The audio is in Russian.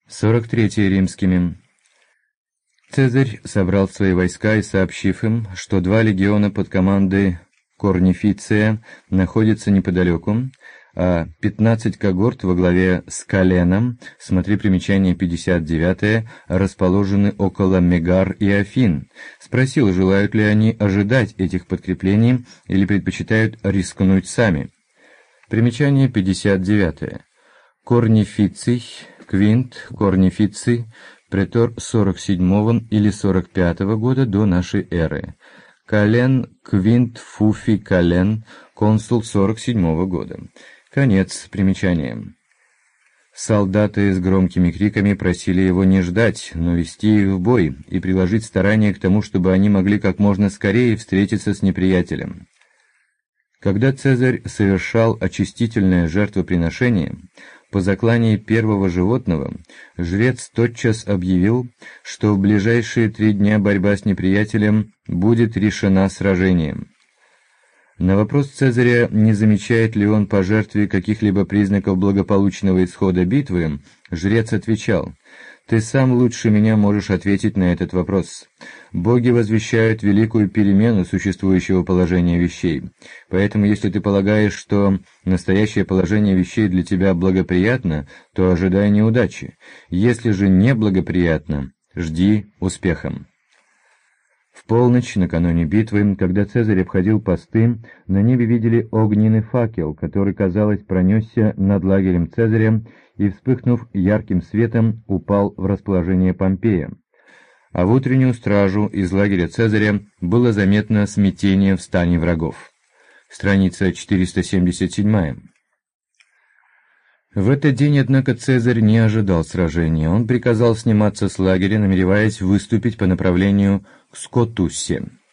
43 римскими. Цезарь собрал свои войска и, сообщив им, что 2 легиона под командой Корнифиция находятся неподалеку, а 15 когорт во главе с Каленом, смотри примечание 59, расположены около Мегар и Афин, спросил, желают ли они ожидать этих подкреплений или предпочитают рискнуть сами. Примечание 59. Корнифиций, Квинт, Корнифиций, претор 47 или 45 года до нашей эры. Кален, Квинт Фуфий Кален, консул 47 года. Конец примечания. Солдаты с громкими криками просили его не ждать, но вести их в бой и приложить старания к тому, чтобы они могли как можно скорее встретиться с неприятелем. Когда Цезарь совершал очистительное жертвоприношение, по заклании первого животного, жрец тотчас объявил, что в ближайшие 3 дня борьба с неприятелем будет решена сражением. На вопрос Цезаря, не замечает ли он по жертве каких-либо признаков благополучного исхода битвы, жрец отвечал: «Ты сам лучше меня можешь ответить на этот вопрос. Боги возвещают великую перемену существующего положения вещей, поэтому если ты полагаешь, что настоящее положение вещей для тебя благоприятно, то ожидай неудачи. Если же неблагоприятно, жди успехом». В полночь, накануне битвы, когда Цезарь обходил посты, на небе видели огненный факел, который, казалось, пронесся над лагерем Цезаря и, вспыхнув ярким светом, упал в расположение Помпея. А в утреннюю стражу из лагеря Цезаря было заметно смятение в стане врагов. Страница 477. В этот день, однако, Цезарь не ожидал сражения. Он приказал сниматься с лагеря, намереваясь выступить по направлению к Скотуссе.